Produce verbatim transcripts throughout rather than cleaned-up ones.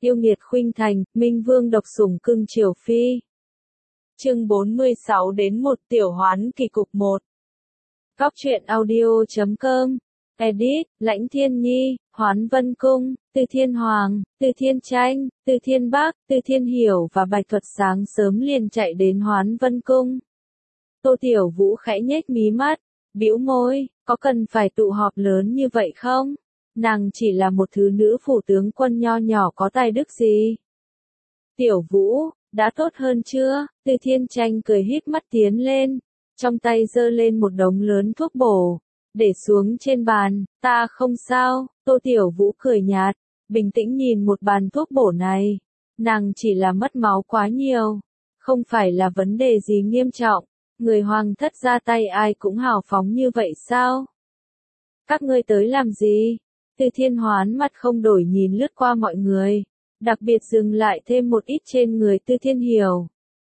Yêu nghiệt khuynh thành, Minh Vương độc sủng cưng Triều Phi. Chương bốn mươi sáu đến một Tiểu Hoán kỳ cục một. Góc truyện audio chấm com. Edit, Lãnh Thiên Nhi, Hoán Vân Cung, Từ Thiên Hoàng, Từ Thiên Tranh, Từ Thiên Bắc, Từ Thiên Hiểu và Bạch Thuật sáng sớm liền chạy đến Hoán Vân Cung. Tô Tiểu Vũ khẽ nhếch mí mắt, bĩu môi, có cần phải tụ họp lớn như vậy không? Nàng chỉ là một thứ nữ phủ tướng quân nho nhỏ có tài đức gì? Tiểu Vũ, đã tốt hơn chưa? Từ Thiên Tranh cười híp mắt tiến lên, trong tay giơ lên một đống lớn thuốc bổ, để xuống trên bàn, ta không sao. Tô Tiểu Vũ cười nhạt, bình tĩnh nhìn một bàn thuốc bổ này. Nàng chỉ là mất máu quá nhiều, không phải là vấn đề gì nghiêm trọng. Người hoàng thất ra tay ai cũng hào phóng như vậy sao? Các ngươi tới làm gì? Từ Thiên Hoán mặt không đổi nhìn lướt qua mọi người, đặc biệt dừng lại thêm một ít trên người Từ Thiên Hiểu.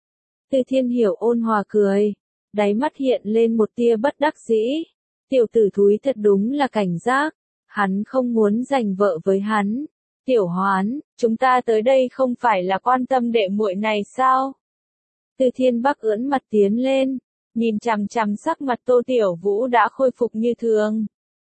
Từ Thiên Hiểu ôn hòa cười, đáy mắt hiện lên một tia bất đắc dĩ. Tiểu tử thúi thật đúng là cảnh giác, hắn không muốn giành vợ với hắn. Tiểu Hoán, chúng ta tới đây không phải là quan tâm đệ muội này sao? Từ Thiên Bắc ưỡn mặt tiến lên, nhìn chằm chằm sắc mặt Tô Tiểu Vũ đã khôi phục như thường.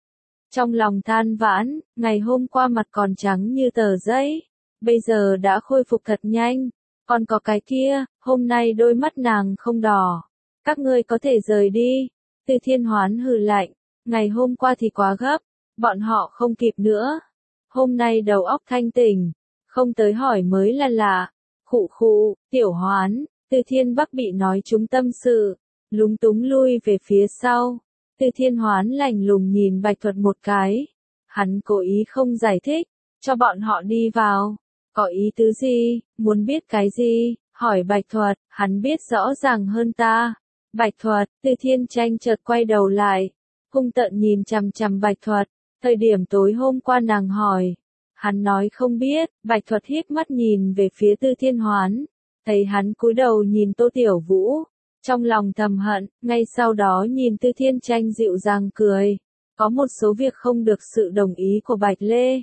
Trong lòng than vãn, ngày hôm qua mặt còn trắng như tờ giấy, bây giờ đã khôi phục thật nhanh. Còn có cái kia, hôm nay đôi mắt nàng không đỏ. Các ngươi có thể rời đi. Từ Thiên Hoán hừ lạnh, ngày hôm qua thì quá gấp, bọn họ không kịp nữa. Hôm nay đầu óc thanh tỉnh, không tới hỏi mới là lạ. Khụ khụ, Tiểu Hoán, Từ Thiên Bắc bị nói trúng tâm sự, lúng túng lui về phía sau. Từ Thiên Hoán lạnh lùng nhìn Bạch Thuật một cái. Hắn cố ý không giải thích, cho bọn họ đi vào. Có ý tứ gì, muốn biết cái gì, hỏi Bạch Thuật, hắn biết rõ ràng hơn ta. Bạch Thuật, Từ Thiên Tranh chợt quay đầu lại, hung tợn nhìn chằm chằm Bạch Thuật. Thời điểm tối hôm qua nàng hỏi, hắn nói không biết. Bạch Thuật híp mắt nhìn về phía Từ Thiên Hoán, thấy hắn cúi đầu nhìn Tô Tiểu Vũ, trong lòng thầm hận, ngay sau đó nhìn Từ Thiên Tranh dịu dàng cười. Có một số việc không được sự đồng ý của Bạch Lê.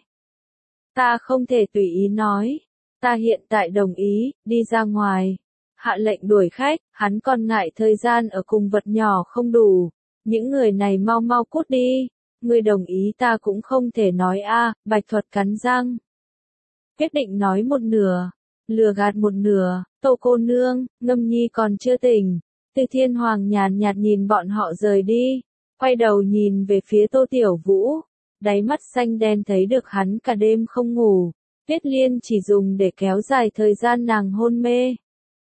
Ta không thể tùy ý nói. Ta hiện tại đồng ý, đi ra ngoài. Hạ lệnh đuổi khách, hắn còn ngại thời gian ở cùng vật nhỏ không đủ. Những người này mau mau cút đi. Người đồng ý ta cũng không thể nói a. Bạch Thuật cắn răng. Quyết định nói một nửa, lừa gạt một nửa. Tô cô nương, Ngâm Nhi còn chưa tỉnh. Từ Thiên Hoàng nhàn nhạt nhìn bọn họ rời đi, quay đầu nhìn về phía Tô Tiểu Vũ, đáy mắt xanh đen thấy được hắn cả đêm không ngủ. Tuyết Liên chỉ dùng để kéo dài thời gian nàng hôn mê.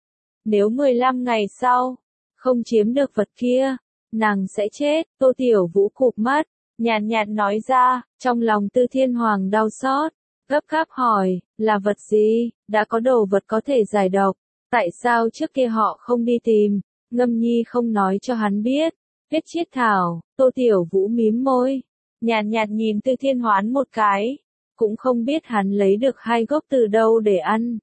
Nếu mười lăm ngày sau, không chiếm được vật kia, nàng sẽ chết. Tô Tiểu Vũ cụp mắt, nhàn nhạt nói ra, trong lòng Từ Thiên Hoàng đau xót, gấp gáp hỏi, là vật gì? Đã có đồ vật có thể giải độc, tại sao trước kia họ không đi tìm? Ngâm Nhi không nói cho hắn biết. Viết chiết thảo. Tô Tiểu Vũ mím môi, nhàn nhạt nhìn Từ Thiên Hoán một cái, cũng không biết hắn lấy được hai gốc từ đâu để ăn.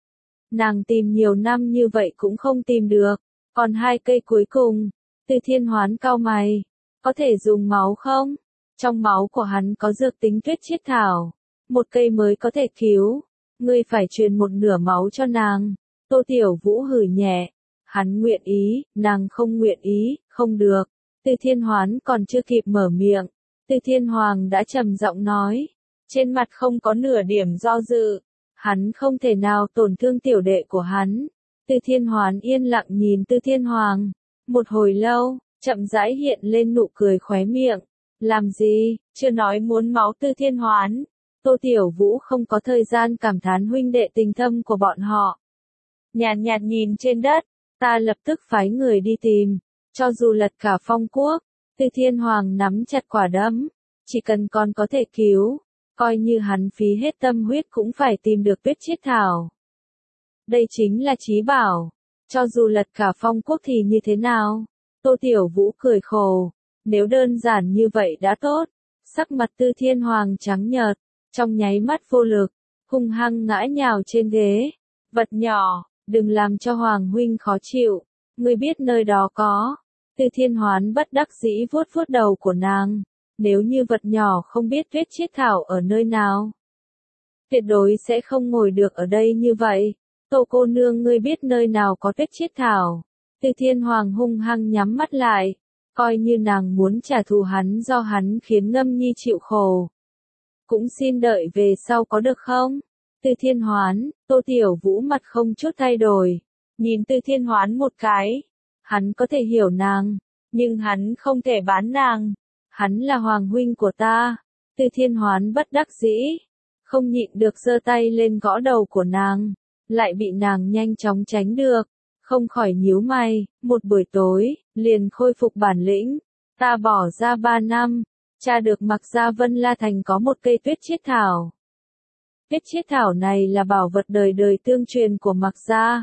Nàng tìm nhiều năm như vậy cũng không tìm được, còn hai cây cuối cùng. Từ Thiên Hoán cau mày, có thể dùng máu không? Trong máu của hắn có dược tính tuyết chiết thảo, một cây mới có thể cứu. Ngươi phải truyền một nửa máu cho nàng. Tô Tiểu Vũ hừ nhẹ. Hắn nguyện ý, nàng không nguyện ý, không được. Từ Thiên Hoán còn chưa kịp mở miệng, Từ Thiên Hoàng đã trầm giọng nói, trên mặt không có nửa điểm do dự. Hắn không thể nào tổn thương tiểu đệ của hắn. Từ Thiên Hoán yên lặng nhìn Từ Thiên Hoàng, một hồi lâu, chậm rãi hiện lên nụ cười khóe miệng. Làm gì, chưa nói muốn máu Từ Thiên Hoán. Tô Tiểu Vũ không có thời gian cảm thán huynh đệ tình thâm của bọn họ. Nhàn nhạt nhìn trên đất, ta lập tức phái người đi tìm, cho dù lật cả phong quốc. Từ Thiên Hoàng nắm chặt quả đấm, chỉ cần còn có thể cứu, coi như hắn phí hết tâm huyết cũng phải tìm được tuyết chiết thảo. Đây chính là chí bảo, cho dù lật cả phong quốc thì như thế nào? Tô Tiểu Vũ cười khổ, nếu đơn giản như vậy đã tốt. Sắc mặt Từ Thiên Hoàng trắng nhợt, trong nháy mắt vô lực, hung hăng ngã nhào trên ghế. Vật nhỏ, đừng làm cho Hoàng huynh khó chịu, ngươi biết nơi đó có. Từ Thiên Hoán bất đắc dĩ vuốt vuốt đầu của nàng, nếu như vật nhỏ không biết tuyết chiết thảo ở nơi nào. tuyệt đối sẽ không ngồi được ở đây như vậy. Tô cô nương ngươi biết nơi nào có tuyết chiết thảo. Từ Thiên Hoàng hung hăng nhắm mắt lại, coi như nàng muốn trả thù hắn do hắn khiến Ngâm Nhi chịu khổ. Cũng xin đợi về sau có được không? Từ Thiên Hoán, Tô Tiểu Vũ mặt không chút thay đổi, nhìn Từ Thiên Hoán một cái. Hắn có thể hiểu nàng, nhưng hắn không thể bán nàng. Hắn là hoàng huynh của ta. Từ Thiên Hoán bất đắc dĩ, không nhịn được giơ tay lên gõ đầu của nàng, lại bị nàng nhanh chóng tránh được, không khỏi nhíu mày. Một buổi tối, liền khôi phục bản lĩnh. Ta bỏ ra ba năm, tra được Mặc gia Vân La Thành có một cây tuyết chiết thảo. Tuyết chiết thảo này là bảo vật đời đời tương truyền của Mặc gia,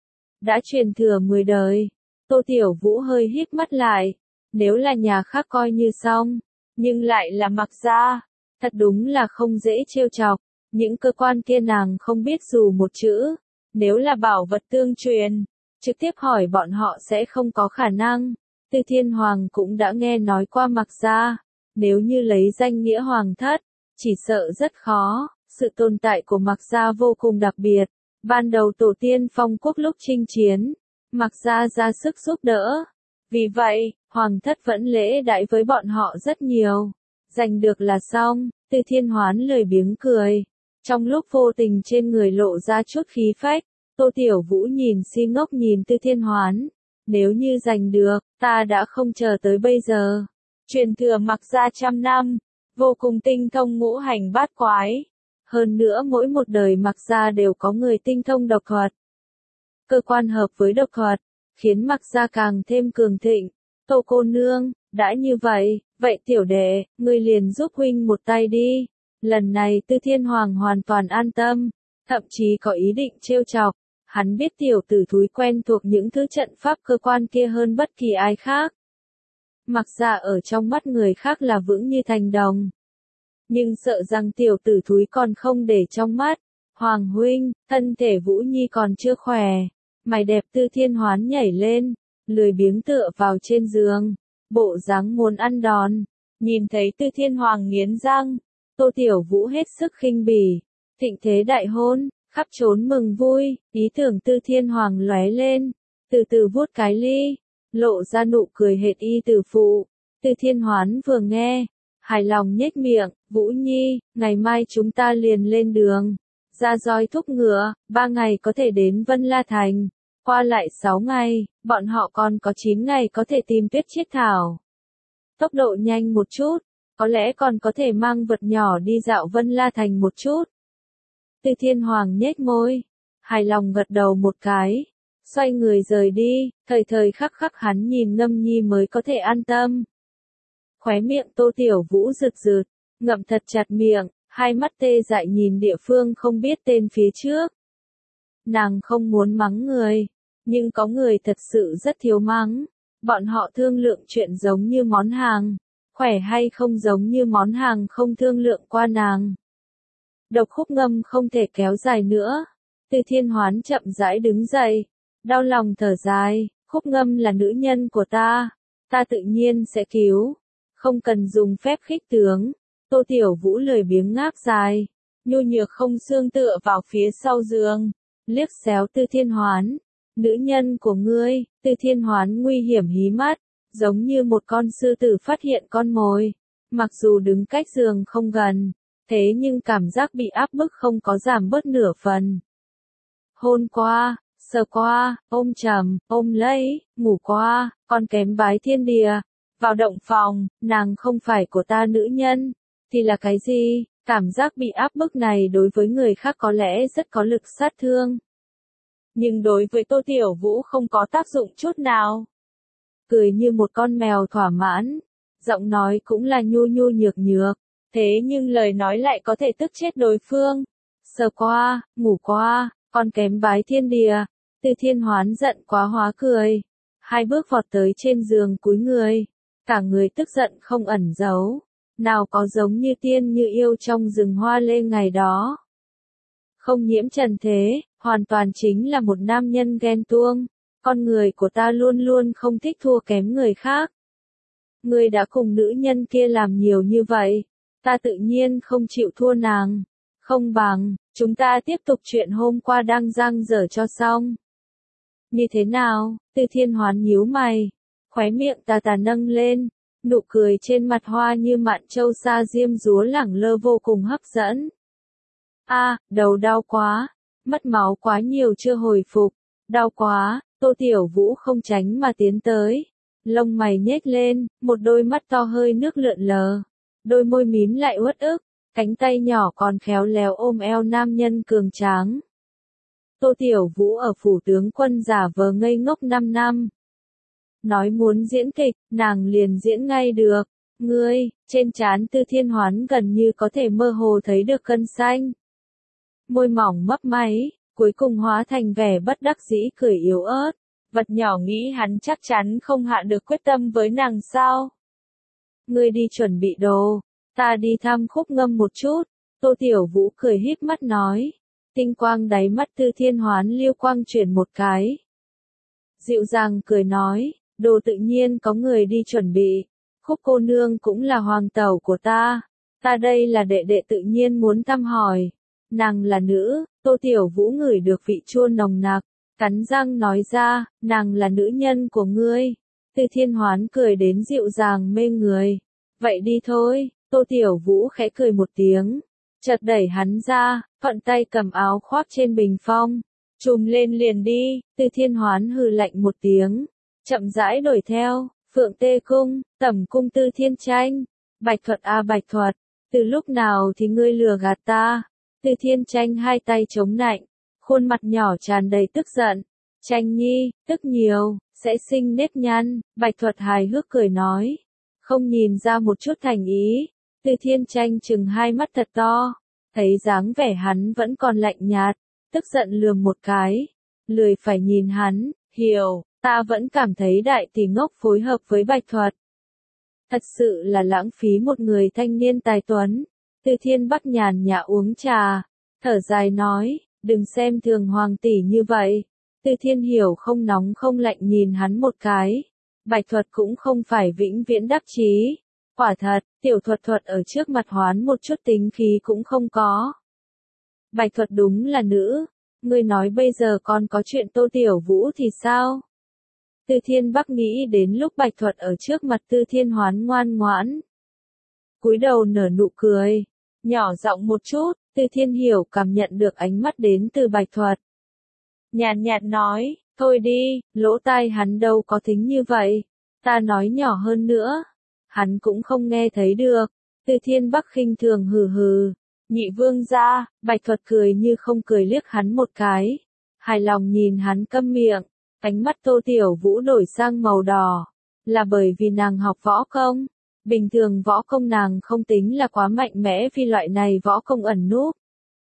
đã truyền thừa mười đời. Tô Tiểu Vũ hơi híp mắt lại, nếu là nhà khác coi như xong, nhưng lại là Mặc gia, thật đúng là không dễ trêu chọc. Những cơ quan kia nàng không biết dù một chữ, nếu là bảo vật tương truyền, trực tiếp hỏi bọn họ sẽ không có khả năng. Từ Thiên Hoàng cũng đã nghe nói qua Mặc gia, nếu như lấy danh nghĩa hoàng thất, chỉ sợ rất khó. Sự tồn tại của Mặc gia vô cùng đặc biệt. Ban đầu tổ tiên phong quốc lúc chinh chiến, Mặc gia ra sức giúp đỡ. Vì vậy, hoàng thất vẫn lễ đãi với bọn họ rất nhiều. Giành được là xong. Từ Thiên Hoán lười biếng cười, trong lúc vô tình trên người lộ ra chút khí phách. Tô Tiểu Vũ nhìn si ngốc nhìn Từ Thiên Hoán. Nếu như giành được, ta đã không chờ tới bây giờ. Truyền thừa Mặc gia trăm năm, vô cùng tinh thông ngũ hành bát quái. Hơn nữa mỗi một đời Mặc gia đều có người tinh thông độc thuật. Cơ quan hợp với độc thuật, khiến Mặc gia càng thêm cường thịnh. Tô cô nương, đã như vậy, vậy tiểu đệ, ngươi liền giúp huynh một tay đi. Lần này Từ Thiên Hoàng hoàn toàn an tâm, thậm chí có ý định trêu chọc. Hắn biết tiểu tử thúi quen thuộc những thứ trận pháp cơ quan kia hơn bất kỳ ai khác. Mặc gia ở trong mắt người khác là vững như thành đồng. Nhưng sợ rằng tiểu tử thúi còn không để trong mắt. Hoàng huynh, thân thể Vũ Nhi còn chưa khỏe. Mày đẹp. Từ Thiên Hoán nhảy lên, lười biếng tựa vào trên giường, bộ dáng muốn ăn đòn. Nhìn thấy Từ Thiên Hoàng nghiến răng, Tô Tiểu Vũ hết sức khinh bỉ. Thịnh thế đại hôn, khắp trốn mừng vui. Ý tưởng Từ Thiên Hoàng lóe lên, từ từ vuốt cái ly, lộ ra nụ cười hệt y tử phụ. Từ Thiên Hoán vừa nghe, hài lòng nhếch miệng. Vũ Nhi, ngày mai chúng ta liền lên đường, ra roi thúc ngựa, ba ngày có thể đến Vân La Thành, qua lại sáu ngày, bọn họ còn có chín ngày có thể tìm tuyết chiết thảo. Tốc độ nhanh một chút, có lẽ còn có thể mang vật nhỏ đi dạo Vân La Thành một chút. Từ Thiên Hoàng nhếch môi, hài lòng gật đầu một cái, xoay người rời đi. Thời thời khắc khắc hắn nhìn Ngâm Nhi mới có thể an tâm. Khóe miệng Tô Tiểu Vũ rực rực, ngậm thật chặt miệng, hai mắt tê dại nhìn địa phương không biết tên phía trước. Nàng không muốn mắng người, nhưng có người thật sự rất thiếu mắng. Bọn họ thương lượng chuyện giống như món hàng, khỏe hay không giống như món hàng không thương lượng qua nàng. Độc Khúc Ngâm không thể kéo dài nữa. Từ Thiên Hoán chậm rãi đứng dậy, đau lòng thở dài. Khúc Ngâm là nữ nhân của ta, ta tự nhiên sẽ cứu, không cần dùng phép khích tướng. Tô Tiểu Vũ lười biếng ngáp dài, nhu nhược không xương tựa vào phía sau giường, liếc xéo Từ Thiên Hoán. Nữ nhân của ngươi. Từ Thiên Hoán nguy hiểm hí mắt, giống như một con sư tử phát hiện con mồi. Mặc dù đứng cách giường không gần, thế nhưng cảm giác bị áp bức không có giảm bớt nửa phần. Hôn qua, sờ qua, ôm chầm, ôm lấy, ngủ qua, còn kém bái thiên địa. Vào động phòng, nàng không phải của ta nữ nhân, thì là cái gì? Cảm giác bị áp bức này đối với người khác có lẽ rất có lực sát thương. Nhưng đối với Tô Tiểu Vũ không có tác dụng chút nào. Cười như một con mèo thỏa mãn, giọng nói cũng là nhu nhu nhược nhược, thế nhưng lời nói lại có thể tức chết đối phương. Sờ qua, ngủ qua, còn kém bái thiên địa. Từ Thiên Hoán giận quá hóa cười, hai bước vọt tới trên giường cúi người, cả người tức giận không ẩn giấu, nào có giống như tiên như yêu trong rừng hoa lê ngày đó. Không nhiễm trần thế, hoàn toàn chính là một nam nhân ghen tuông. Con người của ta luôn luôn không thích thua kém người khác. Ngươi đã cùng nữ nhân kia làm nhiều như vậy, ta tự nhiên không chịu thua nàng. Không bằng, chúng ta tiếp tục chuyện hôm qua đang dang dở cho xong. Như thế nào? Tư Thiên Hoán nhíu mày, khóe miệng tà tà nâng lên, nụ cười trên mặt hoa như mạn châu sa diêm dúa lẳng lơ vô cùng hấp dẫn. A, à, đầu đau quá, mất máu quá nhiều chưa hồi phục, đau quá. Tô Tiểu Vũ không tránh mà tiến tới, lông mày nhếch lên, một đôi mắt to hơi nước lượn lờ, đôi môi mím lại uất ức, cánh tay nhỏ còn khéo léo ôm eo nam nhân cường tráng. Tô Tiểu Vũ ở phủ tướng quân giả vờ ngây ngốc năm năm. Nói muốn diễn kịch, nàng liền diễn ngay được. Ngươi, trên trán Tư Thiên Hoán gần như có thể mơ hồ thấy được gân xanh. Môi mỏng mấp máy, cuối cùng hóa thành vẻ bất đắc dĩ cười yếu ớt. Vật nhỏ nghĩ hắn chắc chắn không hạ được quyết tâm với nàng sao. Ngươi đi chuẩn bị đồ, ta đi thăm khúc ngâm một chút. Tô Tiểu Vũ cười híp mắt nói. Tinh quang đáy mắt Tư Thiên Hoán liêu quang chuyển một cái. Dịu dàng cười nói, đồ tự nhiên có người đi chuẩn bị. Khúc cô nương cũng là hoàng tẩu của ta. Ta đây là đệ đệ tự nhiên muốn thăm hỏi. Nàng là nữ. Tô Tiểu Vũ ngửi được vị chua nồng nặc, cắn răng nói ra, nàng là nữ nhân của ngươi. Tư Thiên Hoán cười đến dịu dàng mê người. Vậy đi thôi. Tô Tiểu Vũ khẽ cười một tiếng, chợt đẩy hắn ra, thuận tay cầm áo khoác trên bình phong, trùm lên liền đi. Tư Thiên Hoán hừ lạnh một tiếng, chậm rãi đuổi theo. Phượng Tê Cung, Tẩm Cung Tư Thiên Tranh. Bạch Thuật a Bạch Thuật, từ lúc nào thì ngươi lừa gạt ta? Tư Thiên Tranh hai tay chống nạnh, khuôn mặt nhỏ tràn đầy tức giận. Tranh nhi, tức nhiều, sẽ sinh nếp nhăn. Bạch Thuật hài hước cười nói, không nhìn ra một chút thành ý. Tư Thiên Tranh chừng hai mắt thật to, thấy dáng vẻ hắn vẫn còn lạnh nhạt, tức giận lườm một cái, lười phải nhìn hắn. Hiểu, ta vẫn cảm thấy đại tỷ ngốc phối hợp với Bạch Thuật. Thật sự là lãng phí một người thanh niên tài tuấn. Tư Thiên Bắc nhàn nhã uống trà, thở dài nói, đừng xem thường hoàng tỷ như vậy. Tư Thiên Hiểu không nóng không lạnh nhìn hắn một cái. Bạch Thuật cũng không phải vĩnh viễn đắc chí. Quả thật, Tiểu Thuật Thuật ở trước mặt Hoán một chút tính khí cũng không có. Bạch Thuật đúng là nữ. Ngươi nói bây giờ còn có chuyện Tô Tiểu Vũ thì sao? Tư Thiên Bắc nghĩ đến lúc Bạch Thuật ở trước mặt Tư Thiên Hoán ngoan ngoãn, cúi đầu nở nụ cười, nhỏ giọng một chút. Tư Thiên Hiểu cảm nhận được ánh mắt đến từ Bạch Thuật, nhàn nhạt nói, thôi đi, lỗ tai hắn đâu có thính như vậy, ta nói nhỏ hơn nữa, hắn cũng không nghe thấy được. Tư Thiên Bắc khinh thường hừ hừ, nhị vương gia. Bạch Thuật cười như không cười liếc hắn một cái, hài lòng nhìn hắn câm miệng. Ánh mắt Tô Tiểu Vũ đổi sang màu đỏ, là bởi vì nàng học võ công. Bình thường võ công nàng không tính là quá mạnh mẽ vì loại này võ công ẩn núp.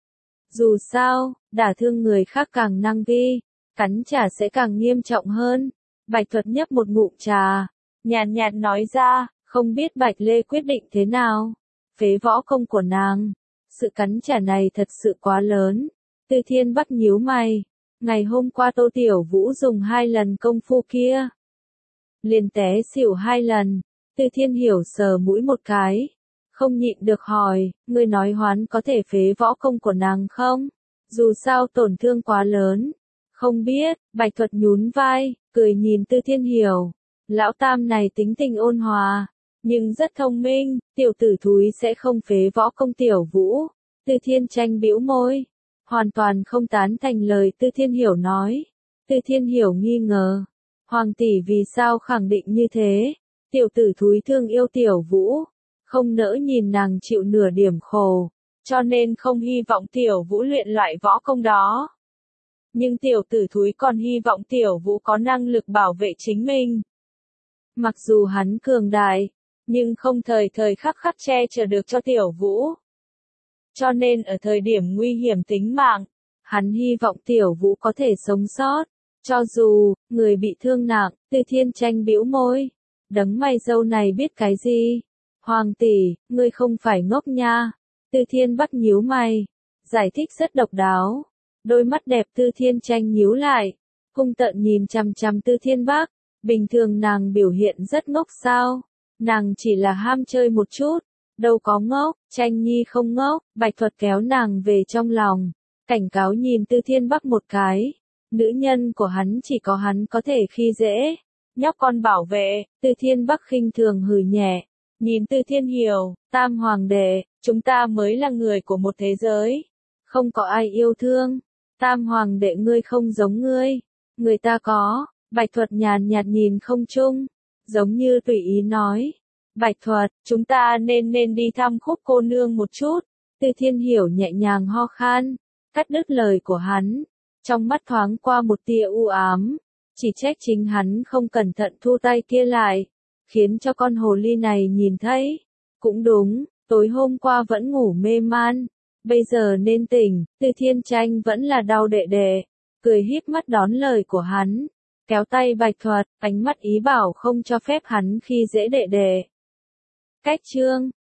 Dù sao, đả thương người khác càng năng ghi, cắn trả sẽ càng nghiêm trọng hơn. Bạch Thuật nhấp một ngụm trà, nhàn nhạt nói ra, không biết Bạch Lê quyết định thế nào. Phế võ công của nàng, sự cắn trả này thật sự quá lớn. Tư Thiên Bắc nhíu mày. Ngày hôm qua Tô Tiểu Vũ dùng hai lần công phu kia, liền té xỉu hai lần. Tư Thiên Hiểu sờ mũi một cái, không nhịn được hỏi, ngươi nói Hoán có thể phế võ công của nàng không? Dù sao tổn thương quá lớn. Không biết. Bạch Thuật nhún vai, cười nhìn Tư Thiên Hiểu. Lão tam này tính tình ôn hòa, nhưng rất thông minh, tiểu tử thúi sẽ không phế võ công Tiểu Vũ. Tư Thiên Tranh bĩu môi, hoàn toàn không tán thành lời Tư Thiên Hiểu nói. Tư Thiên Hiểu nghi ngờ, hoàng tỷ vì sao khẳng định như thế? Tiểu tử thúi thương yêu Tiểu Vũ, không nỡ nhìn nàng chịu nửa điểm khổ, cho nên không hy vọng Tiểu Vũ luyện loại võ công đó. Nhưng tiểu tử thúi còn hy vọng Tiểu Vũ có năng lực bảo vệ chính mình. Mặc dù hắn cường đại, nhưng không thời thời khắc khắc che chở được cho Tiểu Vũ. Cho nên ở thời điểm nguy hiểm tính mạng, hắn hy vọng Tiểu Vũ có thể sống sót. Cho dù, người bị thương nặng. Tư Thiên Tranh bĩu môi, đấng mày râu này biết cái gì? Hoàng tỷ, ngươi không phải ngốc nha. Tư Thiên Bắc nhíu mày, giải thích rất độc đáo. Đôi mắt đẹp Tư Thiên Tranh nhíu lại, hung tợn nhìn chằm chằm Tư Thiên Bắc. Bình thường nàng biểu hiện rất ngốc sao? Nàng chỉ là ham chơi một chút, đâu có ngốc. Tranh nhi không ngốc. Bạch Thuật kéo nàng về trong lòng, cảnh cáo nhìn Tư Thiên Bắc một cái. Nữ nhân của hắn chỉ có hắn có thể khi dễ. Nhóc con bảo vệ, Tư Thiên Bắc khinh thường hừ nhẹ. Nhìn Tư Thiên Hiểu, Tam Hoàng đệ, chúng ta mới là người của một thế giới. Không có ai yêu thương. Tam Hoàng đệ ngươi không giống ngươi. Người ta có. Bạch Thuật nhàn nhạt nhìn không chung. Giống như tùy ý nói. Bạch Thuật, chúng ta nên nên đi thăm Khúc cô nương một chút. Tư Thiên Hiểu nhẹ nhàng ho khan. Cắt đứt lời của hắn. Trong mắt thoáng qua một tia u ám. Chỉ trách chính hắn không cẩn thận thu tay kia lại. Khiến cho con hồ ly này nhìn thấy. Cũng đúng, tối hôm qua vẫn ngủ mê man. Bây giờ nên tỉnh, Tư Thiên Tranh vẫn là đau đệ đệ. Cười híp mắt đón lời của hắn. Kéo tay Bạch Thuật, ánh mắt ý bảo không cho phép hắn khi dễ đệ đệ. Cách chương